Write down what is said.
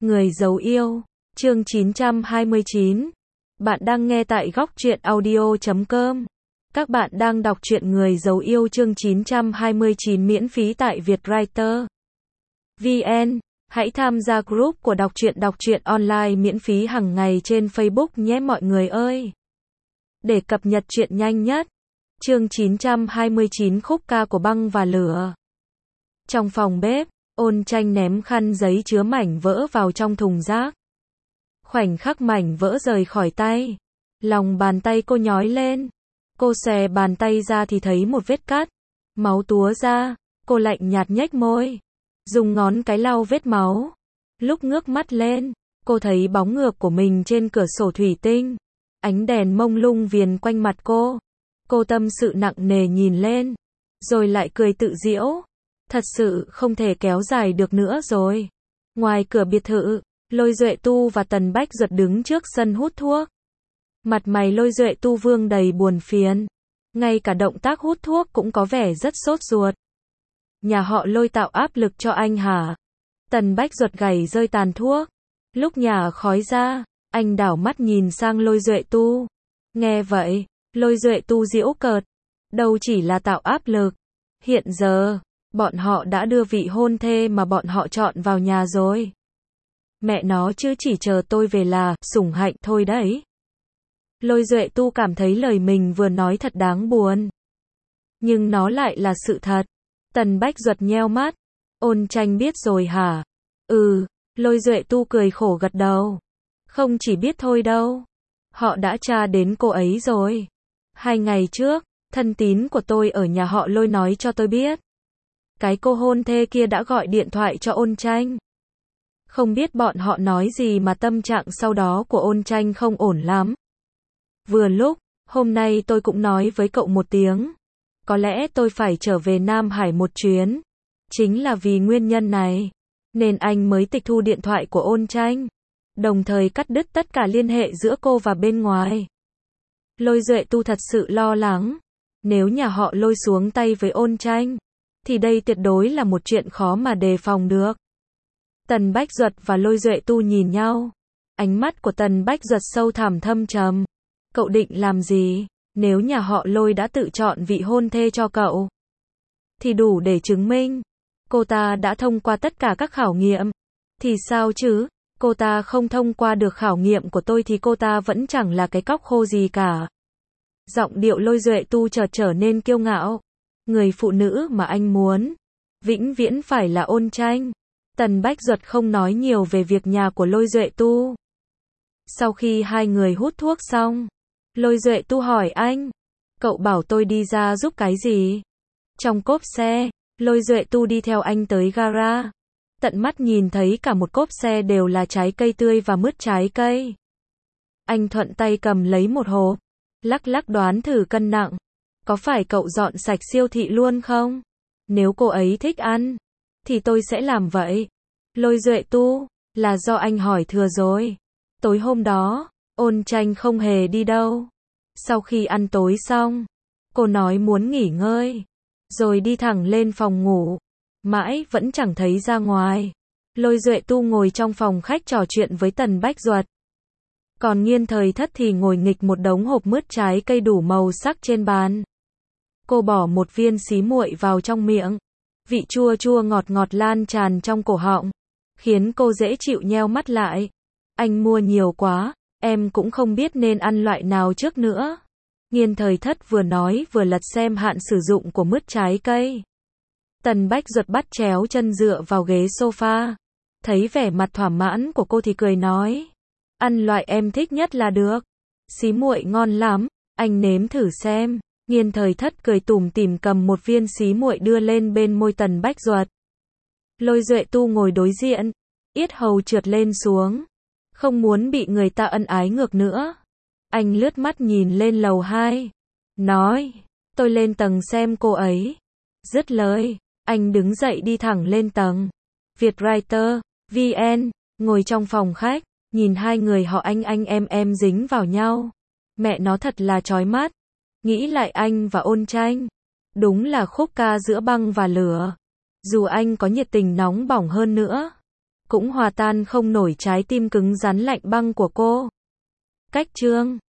Người giấu yêu, chương 929. Bạn đang nghe tại góc truyện audio.com. Các bạn đang đọc truyện Người giấu yêu chương 929 miễn phí tại Vietwriter VN. Hãy tham gia group của đọc truyện online miễn phí hàng ngày trên Facebook nhé mọi người ơi. Để cập nhật truyện nhanh nhất. Chương 929 khúc ca của băng và lửa. Trong phòng bếp, Ôn Tranh ném khăn giấy chứa mảnh vỡ vào trong thùng rác. Khoảnh khắc mảnh vỡ rời khỏi tay, lòng bàn tay cô nhói lên. Cô xòe bàn tay ra thì thấy một vết cắt, máu túa ra, cô lạnh nhạt nhếch môi, dùng ngón cái lau vết máu. Lúc ngước mắt lên, cô thấy bóng ngược của mình trên cửa sổ thủy tinh. Ánh đèn mông lung viền quanh mặt cô. Cô tâm sự nặng nề nhìn lên, rồi lại cười tự giễu. Thật sự không thể kéo dài được nữa rồi. Ngoài cửa biệt thự, Lôi Duệ Tu và Tần Bách Duật đứng trước sân hút thuốc. Mặt mày Lôi Duệ Tu vương đầy buồn phiền. Ngay cả động tác hút thuốc cũng có vẻ rất sốt ruột. Nhà họ Lôi tạo áp lực cho anh hả? Tần Bách Duật gảy rơi tàn thuốc. Lúc nhả khói ra, anh đảo mắt nhìn sang Lôi Duệ Tu. Nghe vậy, Lôi Duệ Tu giễu cợt. Đâu chỉ là tạo áp lực. Hiện giờ, bọn họ đã đưa vị hôn thê mà bọn họ chọn vào nhà rồi. Mẹ nó chứ chỉ chờ tôi về là sủng hạnh thôi đấy. Lôi Duệ Tu cảm thấy lời mình vừa nói thật đáng buồn. Nhưng nó lại là sự thật. Tần Bách Duật nheo mắt. Ôn Tranh biết rồi hả? Lôi Duệ Tu cười khổ gật đầu. Không chỉ biết thôi đâu. Họ đã tra đến cô ấy rồi. 2 ngày trước, thân tín của tôi ở nhà họ Lôi nói cho tôi biết. Cái cô hôn thê kia đã gọi điện thoại cho Ôn Tranh. Không biết bọn họ nói gì mà tâm trạng sau đó của Ôn Tranh không ổn lắm. Vừa lúc, hôm nay tôi cũng nói với cậu một tiếng. Có lẽ tôi phải trở về Nam Hải một chuyến. Chính là vì nguyên nhân này, nên anh mới tịch thu điện thoại của Ôn Tranh. Đồng thời cắt đứt tất cả liên hệ giữa cô và bên ngoài. Lôi Duệ Tu thật sự lo lắng. Nếu nhà họ Lôi xuống tay với Ôn Tranh, thì đây tuyệt đối là một chuyện khó mà đề phòng được. Tần Bách Duật và Lôi Duệ Tu nhìn nhau. Ánh mắt của Tần Bách Duật sâu thẳm thâm trầm. Cậu định làm gì? Nếu nhà họ Lôi đã tự chọn vị hôn thê cho cậu, thì đủ để chứng minh cô ta đã thông qua tất cả các khảo nghiệm. Thì sao chứ? Cô ta không thông qua được khảo nghiệm của tôi thì cô ta vẫn chẳng là cái cóc khô gì cả. Giọng điệu Lôi Duệ Tu chợt trở nên kiêu ngạo. Người phụ nữ mà anh muốn vĩnh viễn phải là Ôn Tranh. Tần Bách Duật không nói nhiều về việc nhà của Lôi Duệ Tu. Sau khi hai người hút thuốc xong, Lôi Duệ Tu hỏi anh, cậu bảo tôi đi ra giúp cái gì? Trong cốp xe, Lôi Duệ Tu đi theo anh tới gara. Tận mắt nhìn thấy cả một cốp xe đều là trái cây tươi và mứt trái cây. Anh thuận tay cầm lấy một hộp, lắc lắc đoán thử cân nặng. Có phải cậu dọn sạch siêu thị luôn không? Nếu cô ấy thích ăn, thì tôi sẽ làm vậy. Lôi Duệ Tu, là do anh hỏi thừa rồi. Tối hôm đó, Ôn Tranh không hề đi đâu. Sau khi ăn tối xong, cô nói muốn nghỉ ngơi, rồi đi thẳng lên phòng ngủ. Mãi vẫn chẳng thấy ra ngoài. Lôi Duệ Tu ngồi trong phòng khách trò chuyện với Tần Bách Duật. Còn Nghiên Thời Thất thì ngồi nghịch một đống hộp mứt trái cây đủ màu sắc trên bàn. Cô bỏ một viên xí muội vào trong miệng. Vị chua chua ngọt ngọt lan tràn trong cổ họng, khiến cô dễ chịu nheo mắt lại. Anh mua nhiều quá, em cũng không biết nên ăn loại nào trước nữa. Nghiên Thời Thất vừa nói vừa lật xem hạn sử dụng của mứt trái cây. Tần Bách Duật bắt chéo chân dựa vào ghế sofa. Thấy vẻ mặt thỏa mãn của cô thì cười nói. Ăn loại em thích nhất là được. Xí muội ngon lắm, anh nếm thử xem. Nghiên Thời Thất cười tủm tỉm cầm một viên xí muội đưa lên bên môi Tần Bách Duật. Lôi Duệ Tu ngồi đối diện, yết hầu trượt lên xuống. Không muốn bị người ta ân ái ngược nữa. Anh lướt mắt nhìn lên lầu 2. Nói, tôi lên tầng xem cô ấy. Dứt lời, anh đứng dậy đi thẳng lên tầng. Vietwriter VN, ngồi trong phòng khách, nhìn hai người họ anh em dính vào nhau. Mẹ nó thật là chói mắt. Nghĩ lại anh và Ôn Tranh, đúng là khúc ca giữa băng và lửa. Dù anh có nhiệt tình nóng bỏng hơn nữa, cũng hòa tan không nổi trái tim cứng rắn lạnh băng của cô. Cách chương